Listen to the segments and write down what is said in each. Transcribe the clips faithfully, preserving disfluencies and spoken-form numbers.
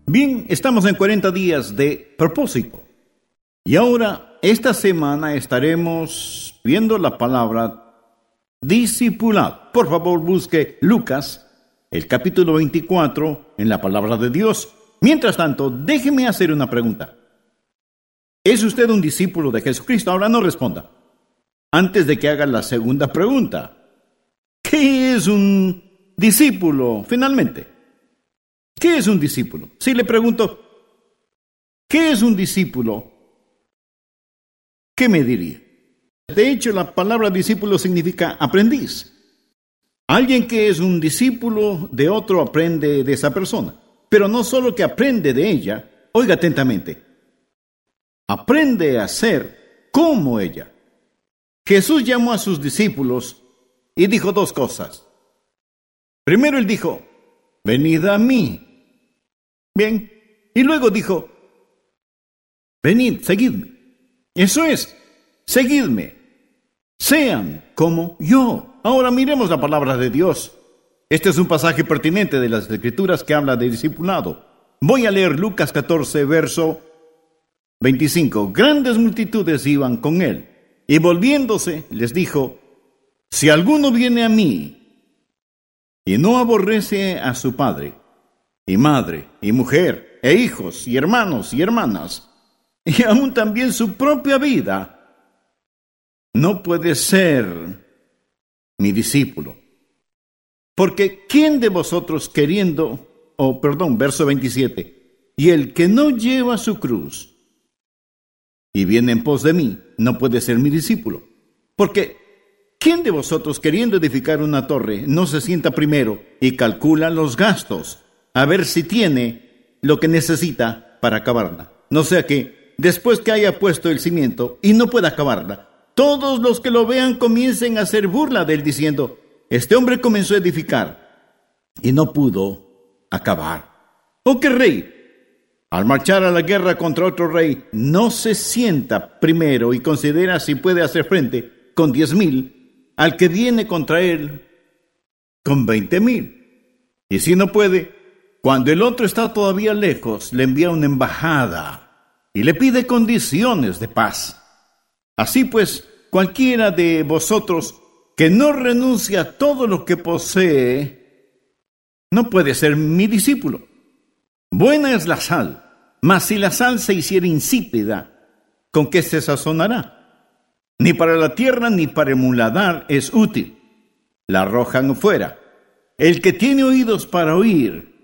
Bien, estamos en cuarenta días de propósito. Y ahora, esta semana estaremos viendo la palabra discipulado. Por favor, busque Lucas, el capítulo veinticuatro, en la palabra de Dios. Mientras tanto, déjeme hacer una pregunta. ¿Es usted un discípulo de Jesucristo? Ahora no responda. Antes de que haga la segunda pregunta. ¿Qué es un discípulo finalmente? ¿Qué es un discípulo? Si le pregunto, ¿qué es un discípulo? ¿Qué me diría? De hecho, la palabra discípulo significa aprendiz. Alguien que es un discípulo de otro aprende de esa persona. Pero no solo que aprende de ella, oiga atentamente, aprende a ser como ella. Jesús llamó a sus discípulos y dijo dos cosas. Primero él dijo, venid a mí. Bien, y luego dijo, venid, seguidme. Eso es, seguidme. Sean como yo. Ahora miremos la palabra de Dios. Este es un pasaje pertinente de las Escrituras que habla de discipulado. Voy a leer Lucas catorce, verso veinticinco. Grandes multitudes iban con él, y volviéndose les dijo, si alguno viene a mí y no aborrece a su padre, y madre, y mujer, e hijos, y hermanos, y hermanas, y aún también su propia vida, no puede ser mi discípulo. Porque ¿quién de vosotros queriendo, oh, perdón, verso veintisiete, y el que no lleva su cruz y viene en pos de mí, no puede ser mi discípulo? Porque ¿quién de vosotros queriendo edificar una torre no se sienta primero y calcula los gastos, a ver si tiene lo que necesita para acabarla? No sea que, después que haya puesto el cimiento y no pueda acabarla, todos los que lo vean comiencen a hacer burla de él diciendo, este hombre comenzó a edificar y no pudo acabar. ¿O qué rey, al marchar a la guerra contra otro rey, no se sienta primero y considera si puede hacer frente con diez mil al que viene contra él con veinte mil? Y si no puede, cuando el otro está todavía lejos, le envía una embajada y le pide condiciones de paz. Así pues, cualquiera de vosotros que no renuncia a todo lo que posee, no puede ser mi discípulo. Buena es la sal, mas si la sal se hiciera insípida, ¿con qué se sazonará? Ni para la tierra ni para el muladar es útil. La arrojan fuera. El que tiene oídos para oír,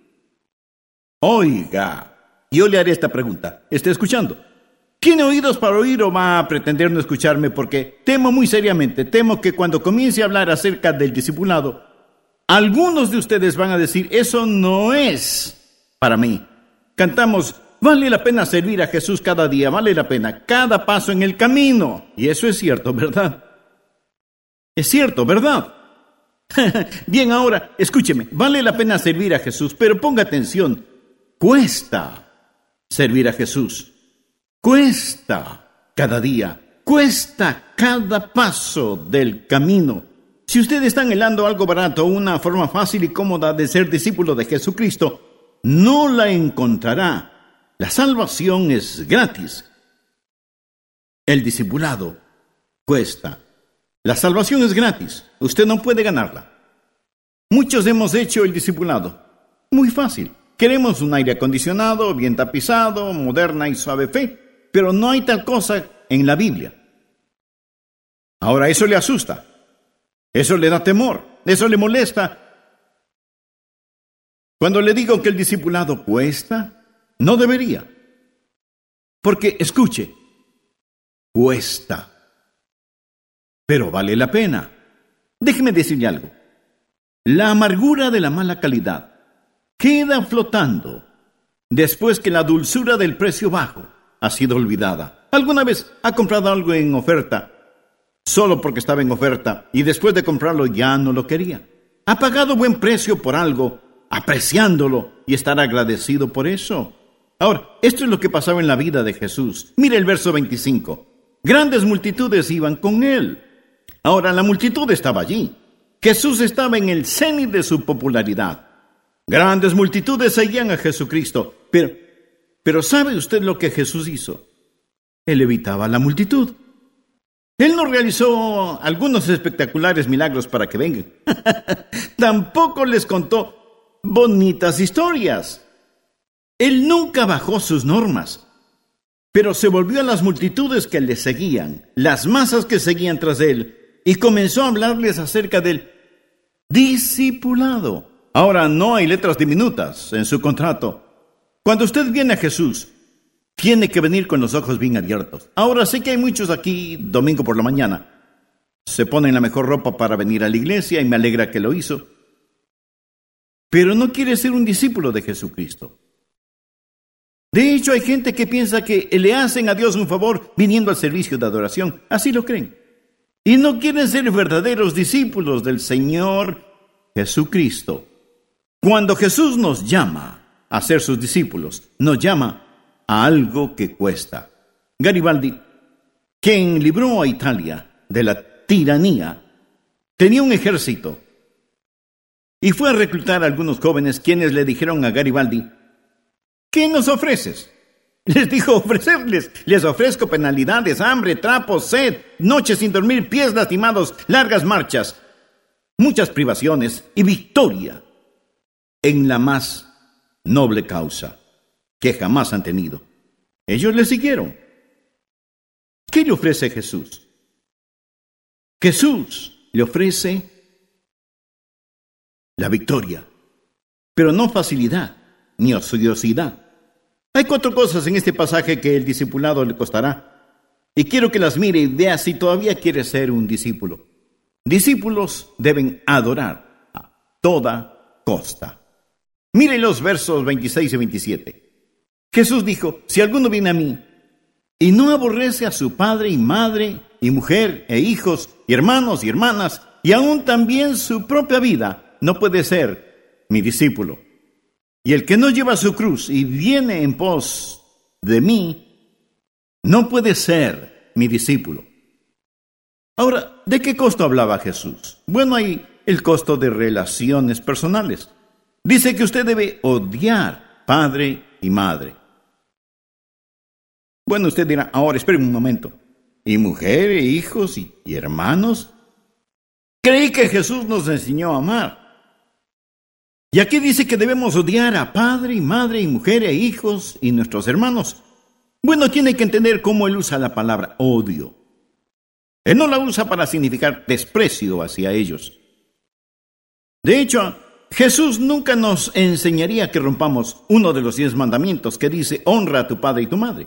oiga. Yo le haré esta pregunta. ¿Está escuchando? ¿Tiene oídos para oír o va a pretender no escucharme? Porque temo muy seriamente, temo que cuando comience a hablar acerca del discipulado, algunos de ustedes van a decir, eso no es para mí. Cantamos, vale la pena servir a Jesús cada día, vale la pena, cada paso en el camino. Y eso es cierto, ¿verdad? Es cierto, ¿verdad? Bien, ahora, escúcheme, vale la pena servir a Jesús, pero ponga atención, cuesta servir a Jesús. Cuesta cada día, cuesta cada paso del camino. Si usted está anhelando algo barato, una forma fácil y cómoda de ser discípulo de Jesucristo, no la encontrará. La salvación es gratis. El discipulado cuesta. La salvación es gratis. Usted no puede ganarla. Muchos hemos hecho el discipulado. Muy fácil. Queremos un aire acondicionado, bien tapizado, moderna y suave fe. Pero no hay tal cosa en la Biblia. Ahora, eso le asusta. Eso le da temor. Eso le molesta. Cuando le digo que el discipulado cuesta, no debería. Porque, escuche, cuesta. Pero vale la pena. Déjeme decirle algo. La amargura de la mala calidad queda flotando después que la dulzura del precio bajo ha sido olvidada. ¿Alguna vez ha comprado algo en oferta solo porque estaba en oferta y después de comprarlo ya no lo quería? ¿Ha pagado buen precio por algo, apreciándolo y estar agradecido por eso? Ahora, esto es lo que pasaba en la vida de Jesús. Mire el verso veinticinco. Grandes multitudes iban con él. Ahora, la multitud estaba allí. Jesús estaba en el cenit de su popularidad. Grandes multitudes seguían a Jesucristo. Pero, pero ¿sabe usted lo que Jesús hizo? Él evitaba a la multitud. Él no realizó algunos espectaculares milagros para que vengan. Tampoco les contó bonitas historias. Él nunca bajó sus normas, pero se volvió a las multitudes que le seguían, las masas que seguían tras él, y comenzó a hablarles acerca del discipulado. Ahora no hay letras diminutas en su contrato. Cuando usted viene a Jesús, tiene que venir con los ojos bien abiertos. Ahora sé que hay muchos aquí, domingo por la mañana, se ponen la mejor ropa para venir a la iglesia y me alegra que lo hizo, pero no quiere ser un discípulo de Jesucristo. De hecho, hay gente que piensa que le hacen a Dios un favor viniendo al servicio de adoración. Así lo creen. Y no quieren ser verdaderos discípulos del Señor Jesucristo. Cuando Jesús nos llama a ser sus discípulos, nos llama a algo que cuesta. Garibaldi, quien libró a Italia de la tiranía, tenía un ejército y fue a reclutar a algunos jóvenes quienes le dijeron a Garibaldi: ¿qué nos ofreces? Les dijo ofrecerles, les ofrezco penalidades, hambre, trapos, sed, noches sin dormir, pies lastimados, largas marchas, muchas privaciones y victoria en la más noble causa que jamás han tenido. Ellos le siguieron. ¿Qué le ofrece Jesús? Jesús le ofrece la victoria, pero no facilidad ni ociosidad. Hay cuatro cosas en este pasaje que el discipulado le costará, y quiero que las mire y vea si todavía quiere ser un discípulo. Discípulos deben adorar a toda costa. Mire los versos veintiséis y veintisiete. Jesús dijo: si alguno viene a mí y no aborrece a su padre y madre y mujer e hijos y hermanos y hermanas y aún también su propia vida, no puede ser mi discípulo. Y el que no lleva su cruz y viene en pos de mí, no puede ser mi discípulo. Ahora, ¿de qué costo hablaba Jesús? Bueno, hay el costo de relaciones personales. Dice que usted debe odiar padre y madre. Bueno, usted dirá: ahora espere un momento. ¿Y mujer, e hijos y, y hermanos? Creí que Jesús nos enseñó a amar. Y aquí dice que debemos odiar a padre y madre y mujer e hijos y nuestros hermanos. Bueno, tiene que entender cómo él usa la palabra odio. Él no la usa para significar desprecio hacia ellos. De hecho, Jesús nunca nos enseñaría que rompamos uno de los diez mandamientos que dice: honra a tu padre y tu madre.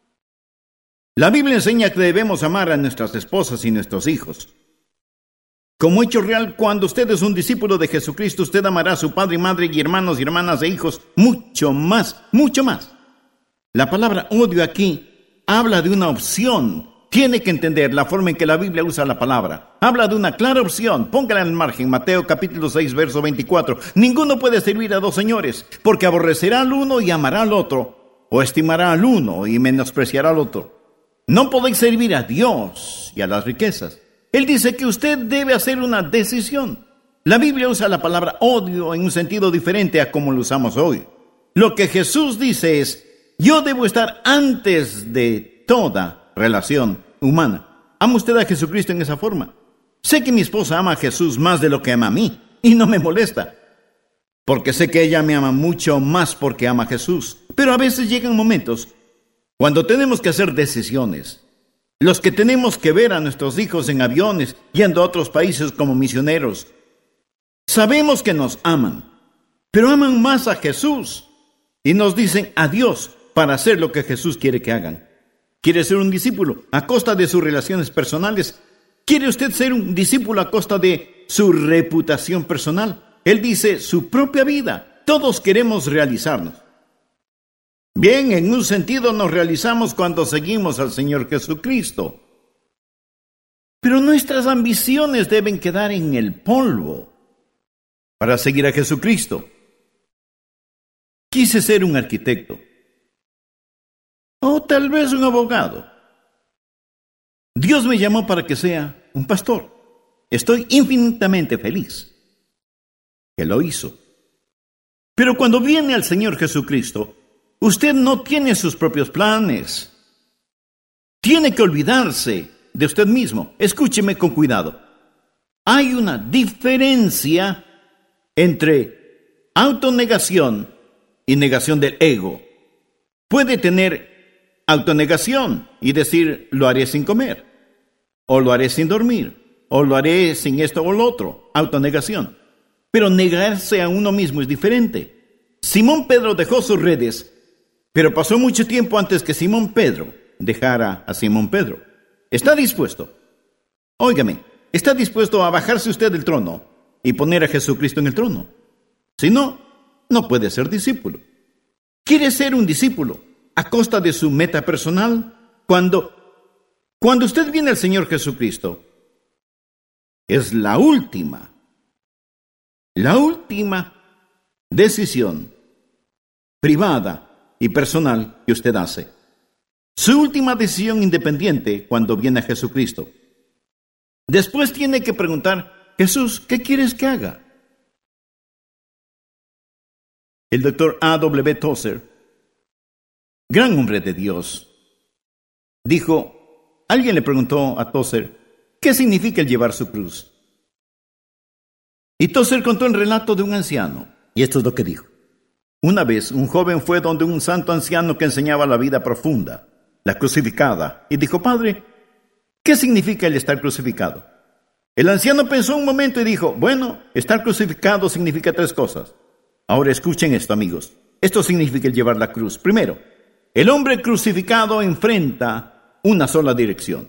La Biblia enseña que debemos amar a nuestras esposas y nuestros hijos. Como hecho real, cuando usted es un discípulo de Jesucristo, usted amará a su padre y madre y hermanos y hermanas e hijos mucho más, mucho más. La palabra odio aquí habla de una opción. Tiene que entender la forma en que la Biblia usa la palabra. Habla de una clara opción. Póngala en el margen. Mateo capítulo seis, verso veinticuatro. Ninguno puede servir a dos señores, porque aborrecerá al uno y amará al otro, o estimará al uno y menospreciará al otro. No podéis servir a Dios y a las riquezas. Él dice que usted debe hacer una decisión. La Biblia usa la palabra odio en un sentido diferente a como lo usamos hoy. Lo que Jesús dice es: yo debo estar antes de toda relación humana. ¿Ama usted a Jesucristo en esa forma? Sé que mi esposa ama a Jesús más de lo que ama a mí, y no me molesta, porque sé que ella me ama mucho más porque ama a Jesús. Pero a veces llegan momentos cuando tenemos que hacer decisiones. Los que tenemos que ver a nuestros hijos en aviones, yendo a otros países como misioneros. Sabemos que nos aman, pero aman más a Jesús y nos dicen adiós para hacer lo que Jesús quiere que hagan. ¿Quiere ser un discípulo a costa de sus relaciones personales? ¿Quiere usted ser un discípulo a costa de su reputación personal? Él dice su propia vida. Todos queremos realizarnos. Bien, en un sentido nos realizamos cuando seguimos al Señor Jesucristo. Pero nuestras ambiciones deben quedar en el polvo para seguir a Jesucristo. Quise ser un arquitecto, o tal vez un abogado. Dios me llamó para que sea un pastor. Estoy infinitamente feliz que lo hizo. Pero cuando viene al Señor Jesucristo, usted no tiene sus propios planes. Tiene que olvidarse de usted mismo. Escúcheme con cuidado. Hay una diferencia entre autonegación y negación del ego. Puede tener autonegación y decir, lo haré sin comer, o lo haré sin dormir, o lo haré sin esto o lo otro. Autonegación. Pero negarse a uno mismo es diferente. Simón Pedro dejó sus redes, pero pasó mucho tiempo antes que Simón Pedro dejara a Simón Pedro. ¿Está dispuesto? Óigame, ¿está dispuesto a bajarse usted del trono y poner a Jesucristo en el trono? Si no, no puede ser discípulo. ¿Quiere ser un discípulo a costa de su meta personal? Cuando, cuando usted viene al Señor Jesucristo, es la última, la última decisión privada y personal que usted hace. Su última decisión independiente cuando viene a Jesucristo. Después tiene que preguntar, Jesús, ¿qué quieres que haga? El doctor A W Tozer, gran hombre de Dios, dijo, alguien le preguntó a Tozer, ¿qué significa el llevar su cruz? Y Tozer contó el relato de un anciano, y esto es lo que dijo. Una vez un joven fue donde un santo anciano que enseñaba la vida profunda, la crucificada, y dijo, Padre, ¿qué significa el estar crucificado? El anciano pensó un momento y dijo, bueno, estar crucificado significa tres cosas. Ahora escuchen esto, amigos. Esto significa el llevar la cruz. Primero, el hombre crucificado enfrenta una sola dirección.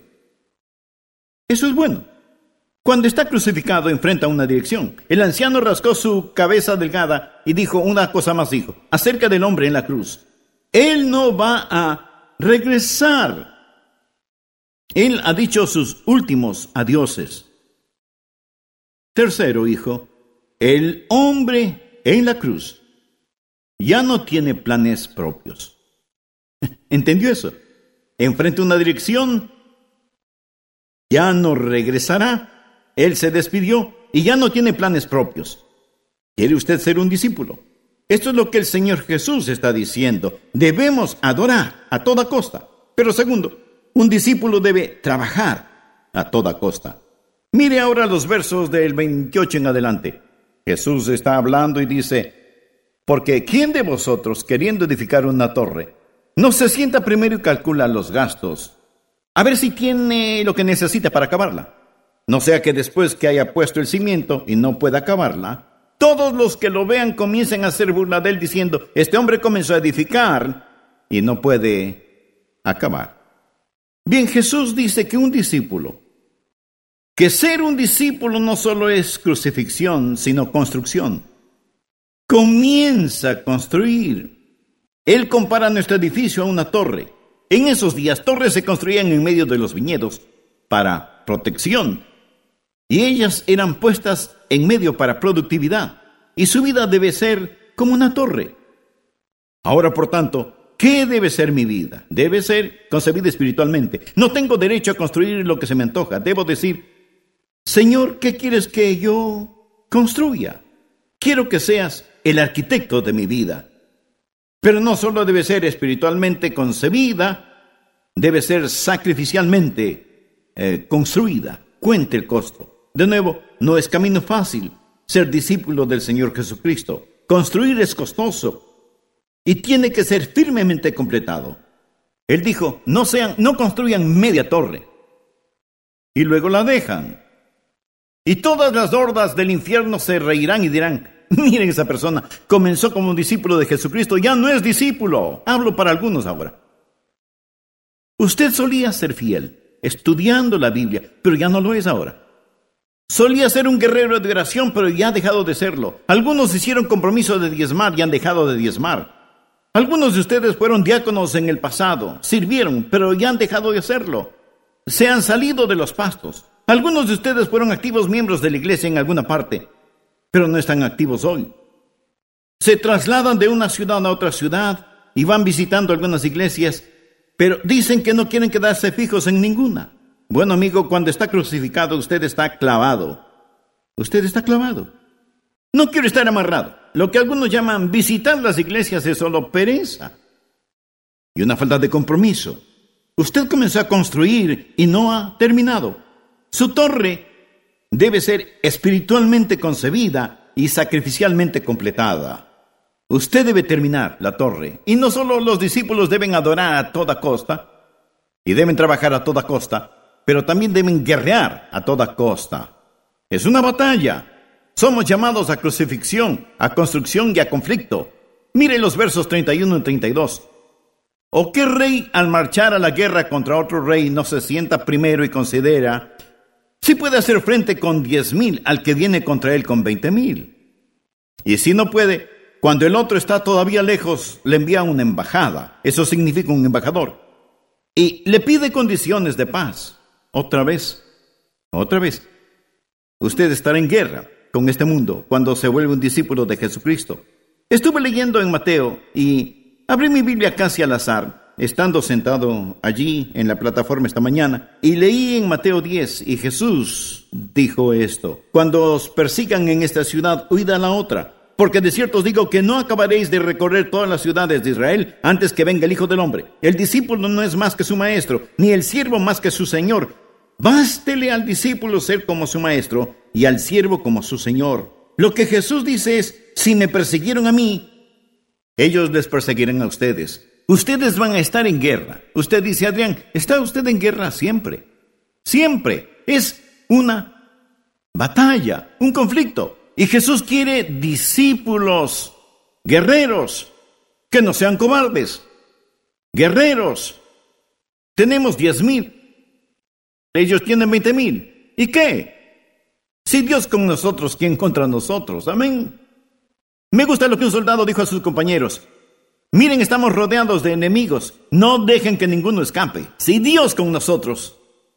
Eso es bueno. Cuando está crucificado enfrenta una dirección. El anciano rascó su cabeza delgada y dijo una cosa más, dijo, acerca del hombre en la cruz. Él no va a regresar. Él ha dicho sus últimos adioses. Tercero, hijo, el hombre en la cruz ya no tiene planes propios. ¿Entendió eso? Enfrenta una dirección, ya no regresará. Él se despidió y ya no tiene planes propios. ¿Quiere usted ser un discípulo? Esto es lo que el Señor Jesús está diciendo. Debemos adorar a toda costa. Pero segundo, un discípulo debe trabajar a toda costa. Mire ahora los versos del veintiocho en adelante. Jesús está hablando y dice, porque ¿quién de vosotros, queriendo edificar una torre, no se sienta primero y calcula los gastos, a ver si tiene lo que necesita para acabarla? No sea que después que haya puesto el cimiento y no pueda acabarla, todos los que lo vean comiencen a hacer burla de él diciendo, este hombre comenzó a edificar y no puede acabar. Bien, Jesús dice que un discípulo, que ser un discípulo no solo es crucifixión, sino construcción. Comienza a construir. Él compara nuestro edificio a una torre. En esos días, torres se construían en medio de los viñedos para protección. Y ellas eran puestas en medio para productividad. Y su vida debe ser como una torre. Ahora, por tanto, ¿qué debe ser mi vida? Debe ser concebida espiritualmente. No tengo derecho a construir lo que se me antoja. Debo decir, Señor, ¿qué quieres que yo construya? Quiero que seas el arquitecto de mi vida. Pero no solo debe ser espiritualmente concebida, debe ser sacrificialmente eh, construida. Cuente el costo. De nuevo, no es camino fácil ser discípulo del Señor Jesucristo. Construir es costoso y tiene que ser firmemente completado. Él dijo, no sean, no construyan media torre y luego la dejan. Y todas las hordas del infierno se reirán y dirán, miren esa persona, comenzó como un discípulo de Jesucristo, ya no es discípulo. Hablo para algunos ahora. Usted solía ser fiel, estudiando la Biblia, pero ya no lo es ahora. Solía ser un guerrero de oración, pero ya ha dejado de serlo. Algunos hicieron compromiso de diezmar y han dejado de diezmar. Algunos de ustedes fueron diáconos en el pasado, sirvieron, pero ya han dejado de hacerlo. Se han salido de los pastos. Algunos de ustedes fueron activos miembros de la iglesia en alguna parte, pero no están activos hoy. Se trasladan de una ciudad a otra ciudad y van visitando algunas iglesias, pero dicen que no quieren quedarse fijos en ninguna. Bueno, amigo, cuando está crucificado, usted está clavado. Usted está clavado. No quiero estar amarrado. Lo que algunos llaman visitar las iglesias es solo pereza y una falta de compromiso. Usted comenzó a construir y no ha terminado. Su torre debe ser espiritualmente concebida y sacrificialmente completada. Usted debe terminar la torre. Y no solo los discípulos deben adorar a toda costa y deben trabajar a toda costa, pero también deben guerrear a toda costa. Es una batalla. Somos llamados a crucifixión, a construcción y a conflicto. Mire los versos treinta y uno y treinta y dos. ¿O qué rey al marchar a la guerra contra otro rey no se sienta primero y considera si puede hacer frente con diez mil al que viene contra él con veinte mil? Y si no puede, cuando el otro está todavía lejos, le envía una embajada. Eso significa un embajador. Y le pide condiciones de paz. Otra vez, otra vez. Usted estará en guerra con este mundo cuando se vuelve un discípulo de Jesucristo. Estuve leyendo en Mateo y abrí mi Biblia casi al azar, estando sentado allí en la plataforma esta mañana, y leí en Mateo diez, y Jesús dijo esto: cuando os persigan en esta ciudad, huid a la otra, porque de cierto os digo que no acabaréis de recorrer todas las ciudades de Israel antes que venga el Hijo del Hombre. El discípulo no es más que su maestro, ni el siervo más que su señor. Bástele al discípulo ser como su maestro y al siervo como su señor. Lo que Jesús dice es: si me persiguieron a mí, ellos les perseguirán a ustedes. Ustedes van a estar en guerra. Usted dice: Adrián, ¿está usted en guerra siempre? Siempre. Es una batalla, un conflicto. Y Jesús quiere discípulos, guerreros, que no sean cobardes. Guerreros. Tenemos diez mil. Ellos tienen veinte mil. ¿Y qué? Si Dios con nosotros, ¿quién contra nosotros? Amén. Me gusta lo que un soldado dijo a sus compañeros: miren, estamos rodeados de enemigos. No dejen que ninguno escape. Si Dios con nosotros,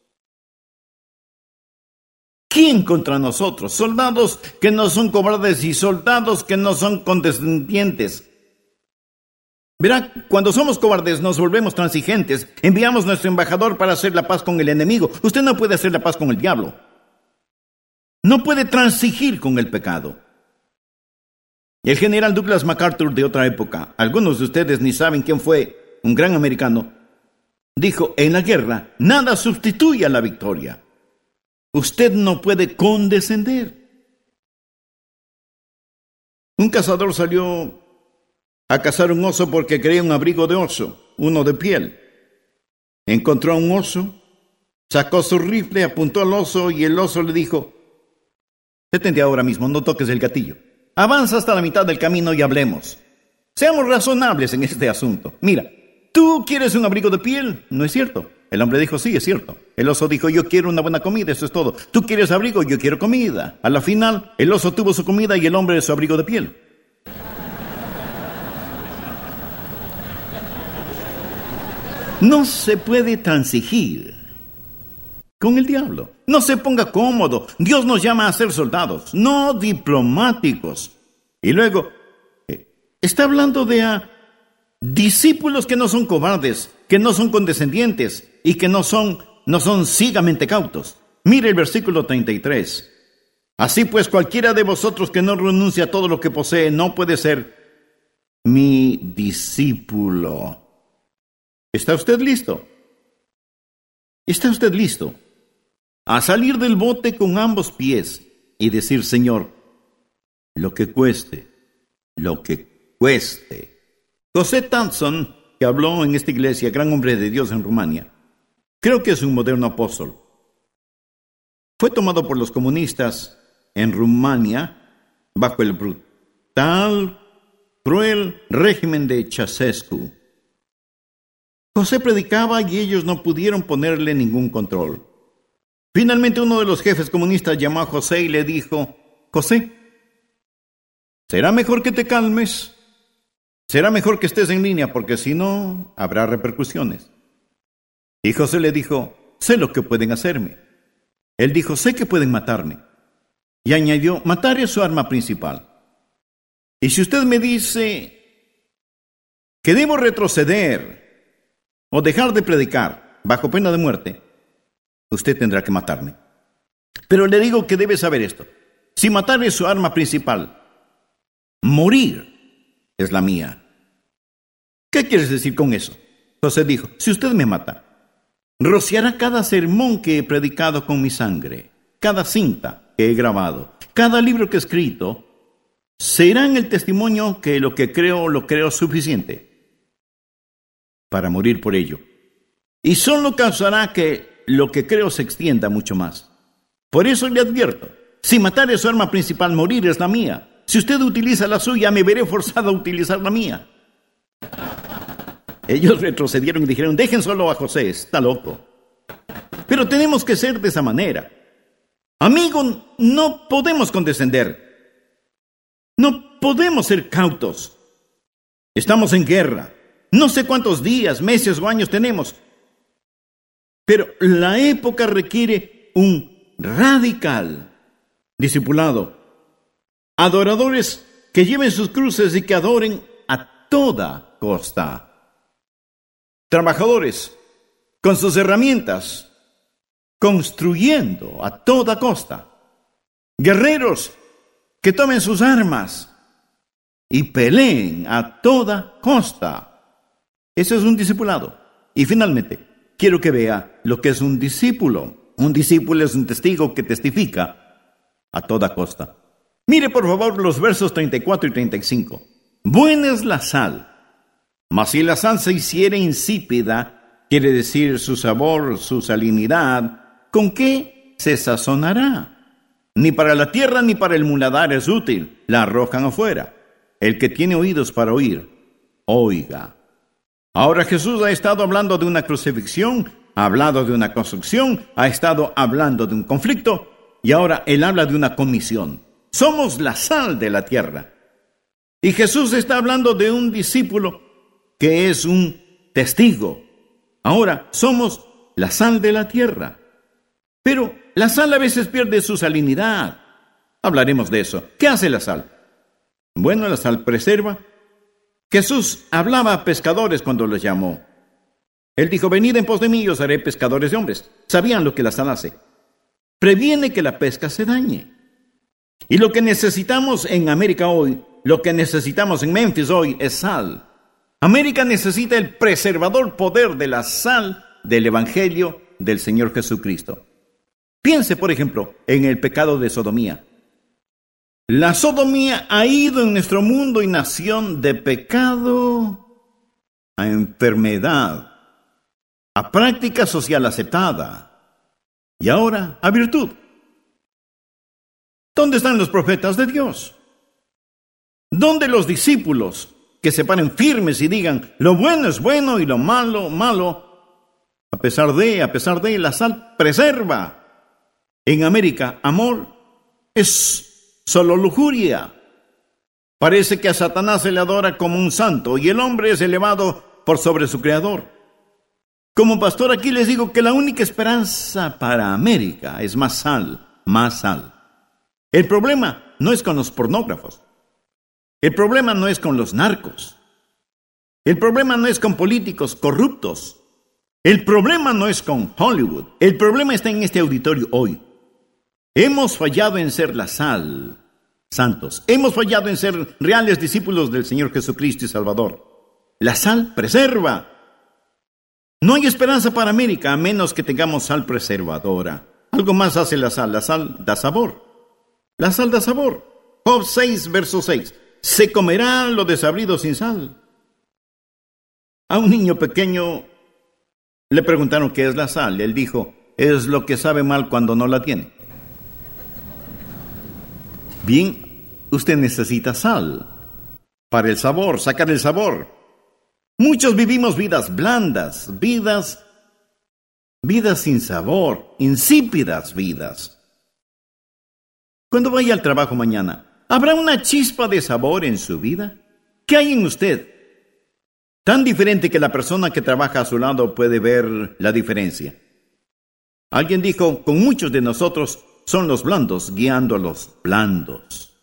¿quién contra nosotros? Soldados que no son cobardes y soldados que no son condescendientes. Verá, cuando somos cobardes nos volvemos transigentes. Enviamos nuestro embajador para hacer la paz con el enemigo. Usted no puede hacer la paz con el diablo. No puede transigir con el pecado. El general Douglas MacArthur de otra época, algunos de ustedes ni saben quién fue, un gran americano, dijo: en la guerra nada sustituye a la victoria. Usted no puede condescender. Un cazador salió a cazar un oso porque quería un abrigo de oso, uno de piel. Encontró a un oso, sacó su rifle, apuntó al oso y el oso le dijo: detente ahora mismo, no toques el gatillo. Avanza hasta la mitad del camino y hablemos. Seamos razonables en este asunto. Mira, ¿tú quieres un abrigo de piel? ¿No es cierto? El hombre dijo: sí, es cierto. El oso dijo: yo quiero una buena comida, eso es todo. ¿Tú quieres abrigo? Yo quiero comida. A la final, el oso tuvo su comida y el hombre su abrigo de piel. No se puede transigir con el diablo. No se ponga cómodo. Dios nos llama a ser soldados, no diplomáticos. Y luego, está hablando de a discípulos que no son cobardes, que no son condescendientes y que no son, no son ciegamente cautos. Mire el versículo treinta y tres. Así pues, cualquiera de vosotros que no renuncia a todo lo que posee no puede ser mi discípulo. ¿Está usted listo? ¿Está usted listo a salir del bote con ambos pies y decir: Señor, lo que cueste, lo que cueste? José Thompson, que habló en esta iglesia, gran hombre de Dios en Rumania, creo que es un moderno apóstol. Fue tomado por los comunistas en Rumania bajo el brutal, cruel régimen de Ceausescu. José predicaba y ellos no pudieron ponerle ningún control. Finalmente uno de los jefes comunistas llamó a José y le dijo: José, será mejor que te calmes, será mejor que estés en línea, porque si no, habrá repercusiones. Y José le dijo: sé lo que pueden hacerme. Él dijo: sé que pueden matarme. Y añadió: matar es su arma principal. Y si usted me dice que debo retroceder o dejar de predicar bajo pena de muerte, usted tendrá que matarme. Pero le digo que debe saber esto: si matar es su arma principal, morir es la mía. ¿Qué quieres decir con eso? José dijo, si usted me mata, rociará cada sermón que he predicado con mi sangre, cada cinta que he grabado, cada libro que he escrito, serán el testimonio que lo que creo, lo creo suficiente para morir por ello. Y solo causará que lo que creo se extienda mucho más. Por eso le advierto, si matar es su arma principal, morir es la mía. Si usted utiliza la suya, me veré forzado a utilizar la mía. Ellos retrocedieron y dijeron, dejen solo a José, está loco. Pero tenemos que ser de esa manera. Amigo, no podemos condescender. No podemos ser cautos. Estamos en guerra. No sé cuántos días, meses o años tenemos. Pero la época requiere un radical discipulado. Adoradores que lleven sus cruces y que adoren a toda costa. Trabajadores con sus herramientas, construyendo a toda costa. Guerreros que tomen sus armas y peleen a toda costa. Ese es un discipulado. Y finalmente, quiero que vea lo que es un discípulo. Un discípulo es un testigo que testifica a toda costa. Mire por favor los versos treinta y cuatro y treinta y cinco. Buena es la sal, mas si la sal se hiciere insípida, quiere decir su sabor, su salinidad, ¿con qué se sazonará? Ni para la tierra ni para el muladar es útil, la arrojan afuera. El que tiene oídos para oír, oiga. Ahora Jesús ha estado hablando de una crucifixión, ha hablado de una construcción, ha estado hablando de un conflicto, y ahora Él habla de una comisión. Somos la sal de la tierra. Y Jesús está hablando de un discípulo que es un testigo. Ahora somos la sal de la tierra. Pero la sal a veces pierde su salinidad. Hablaremos de eso. ¿Qué hace la sal? Bueno, la sal preserva. Jesús hablaba a pescadores cuando los llamó. Él dijo, venid en pos de mí y os haré pescadores de hombres. Sabían lo que la sal hace. Previene que la pesca se dañe. Y lo que necesitamos en América hoy, lo que necesitamos en Memphis hoy es sal. América necesita el preservador poder de la sal del Evangelio del Señor Jesucristo. Piense, por ejemplo, en el pecado de sodomía. La sodomía ha ido en nuestro mundo y nación de pecado a enfermedad, a práctica social aceptada y ahora a virtud. ¿Dónde están los profetas de Dios? ¿Dónde los discípulos que se paren firmes y digan, lo bueno es bueno y lo malo, malo? A pesar de, a pesar de, la sal preserva. En América, amor es solo lujuria. Parece que a Satanás se le adora como un santo y el hombre es elevado por sobre su creador. Como pastor aquí les digo que la única esperanza para América es más sal, más sal. El problema no es con los pornógrafos. El problema no es con los narcos. El problema no es con políticos corruptos. El problema no es con Hollywood. El problema está en este auditorio hoy. Hemos fallado en ser la sal, santos. Hemos fallado en ser reales discípulos del Señor Jesucristo y Salvador. La sal preserva. No hay esperanza para América a menos que tengamos sal preservadora. Algo más hace la sal. La sal da sabor. La sal da sabor. Job seis, verso seis. Se comerá lo desabrido sin sal. A un niño pequeño le preguntaron qué es la sal. Él dijo, es lo que sabe mal cuando no la tiene. Bien, usted necesita sal para el sabor, sacar el sabor. Muchos vivimos vidas blandas, vidas, vidas sin sabor, insípidas vidas. Cuando vaya al trabajo mañana, ¿habrá una chispa de sabor en su vida? ¿Qué hay en usted? Tan diferente que la persona que trabaja a su lado puede ver la diferencia. Alguien dijo, con muchos de nosotros son los blandos guiando a los blandos.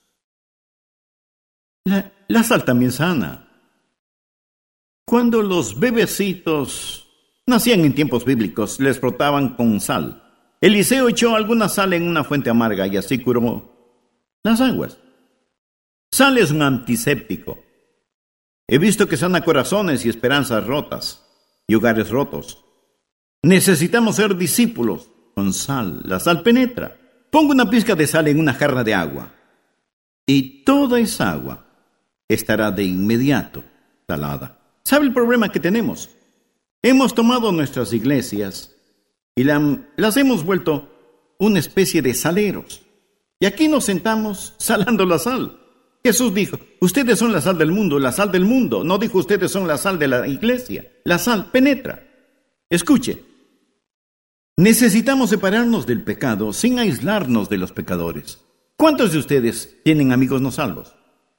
La, la sal también sana. Cuando los bebecitos nacían en tiempos bíblicos, les frotaban con sal. Eliseo echó alguna sal en una fuente amarga y así curó las aguas. Sal es un antiséptico. He visto que sana corazones y esperanzas rotas y hogares rotos. Necesitamos ser discípulos con sal. La sal penetra. Pongo una pizca de sal en una jarra de agua y toda esa agua estará de inmediato salada. ¿Sabe el problema que tenemos? Hemos tomado nuestras iglesias y la, las hemos vuelto una especie de saleros. Y aquí nos sentamos salando la sal. Jesús dijo, ustedes son la sal del mundo, la sal del mundo. No dijo, ustedes son la sal de la iglesia. La sal penetra. Escuche, necesitamos separarnos del pecado sin aislarnos de los pecadores. ¿Cuántos de ustedes tienen amigos no salvos?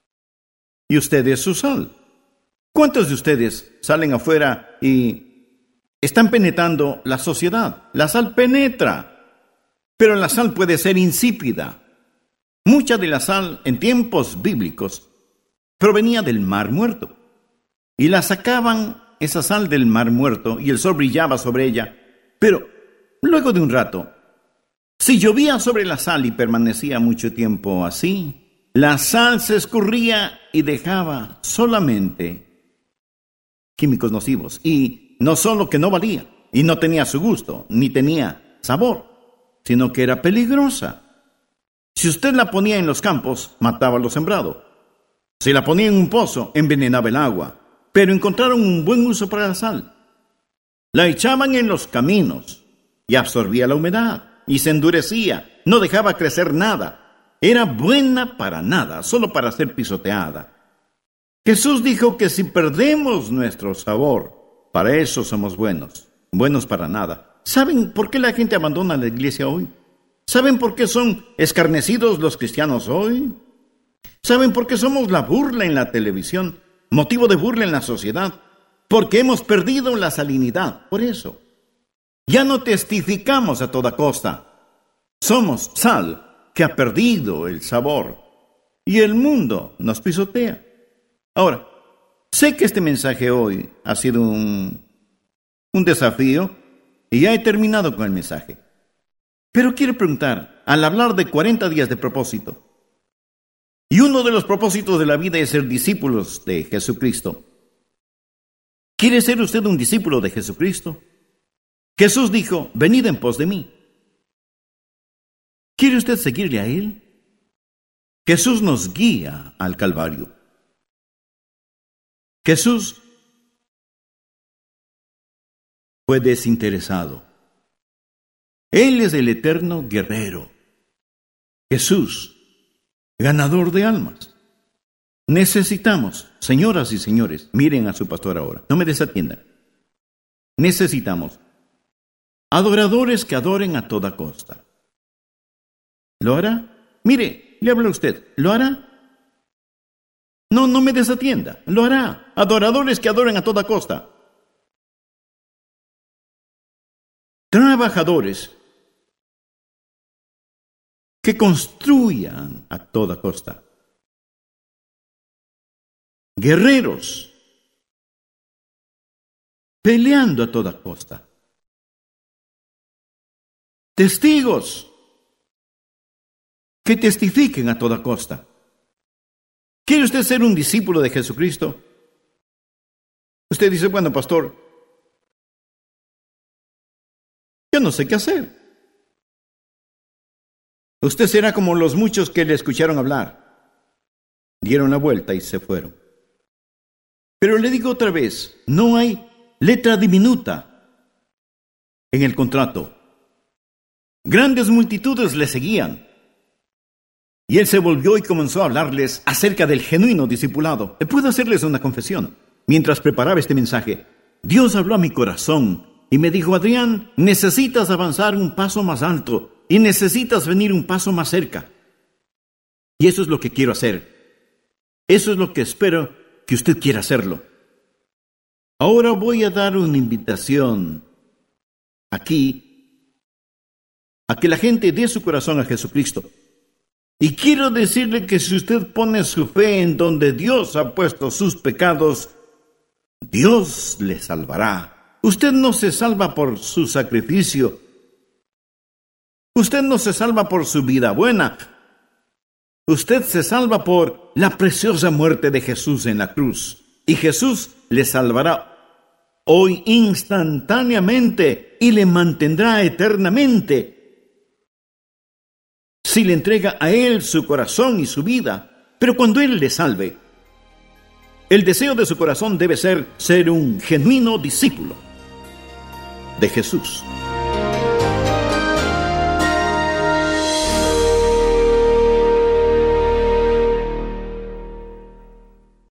Y usted es su sal. ¿Cuántos de ustedes salen afuera y están penetrando la sociedad? La sal penetra, pero la sal puede ser insípida. Mucha de la sal en tiempos bíblicos provenía del mar muerto. Y la sacaban esa sal del mar muerto y el sol brillaba sobre ella. Pero luego de un rato, si llovía sobre la sal y permanecía mucho tiempo así, la sal se escurría y dejaba solamente químicos nocivos. Y no solo que no valía, y no tenía su gusto, ni tenía sabor, sino que era peligrosa. Si usted la ponía en los campos, mataba lo sembrado. Si la ponía en un pozo, envenenaba el agua. Pero encontraron un buen uso para la sal. La echaban en los caminos y absorbía la humedad y se endurecía, no dejaba crecer nada. Era buena para nada, solo para ser pisoteada. Jesús dijo que si perdemos nuestro sabor, para eso somos buenos, buenos para nada. ¿Saben por qué la gente abandona la iglesia hoy? ¿Saben por qué son escarnecidos los cristianos hoy? ¿Saben por qué somos la burla en la televisión, motivo de burla en la sociedad? Porque hemos perdido la salinidad. Por eso, ya no testificamos a toda costa. Somos sal que ha perdido el sabor y el mundo nos pisotea. Ahora, sé que este mensaje hoy ha sido un, un desafío y ya he terminado con el mensaje. Pero quiero preguntar, al hablar de cuarenta días de propósito, y uno de los propósitos de la vida es ser discípulos de Jesucristo. ¿Quiere ser usted un discípulo de Jesucristo? Jesús dijo, venid en pos de mí. ¿Quiere usted seguirle a Él? Jesús nos guía al Calvario. Jesús fue desinteresado. Él es el eterno guerrero. Jesús, ganador de almas. Necesitamos, señoras y señores, miren a su pastor ahora, no me desatiendan. Necesitamos adoradores que adoren a toda costa. ¿Lo hará? Mire, le hablo a usted, ¿lo hará? No, no me desatienda, lo hará. Adoradores que adoren a toda costa. Trabajadores que construyan a toda costa. Guerreros peleando a toda costa. Testigos que testifiquen a toda costa. ¿Quiere usted ser un discípulo de Jesucristo? Usted dice, bueno, pastor, yo no sé qué hacer. Usted será como los muchos que le escucharon hablar. Dieron la vuelta y se fueron. Pero le digo otra vez, no hay letra diminuta en el contrato. Grandes multitudes le seguían. Y él se volvió y comenzó a hablarles acerca del genuino discipulado. ¿Puedo hacerles una confesión? Mientras preparaba este mensaje, Dios habló a mi corazón y me dijo, Adrián, necesitas avanzar un paso más alto y necesitas venir un paso más cerca. Y eso es lo que quiero hacer. Eso es lo que espero que usted quiera hacerlo. Ahora voy a dar una invitación aquí a que la gente dé su corazón a Jesucristo. Y quiero decirle que si usted pone su fe en donde Dios ha puesto sus pecados, Dios le salvará. Usted no se salva por su sacrificio. Usted no se salva por su vida buena. Usted se salva por la preciosa muerte de Jesús en la cruz. Y Jesús le salvará hoy instantáneamente y le mantendrá eternamente si le entrega a Él su corazón y su vida. Pero cuando Él le salve, el deseo de su corazón debe ser ser un genuino discípulo de Jesús.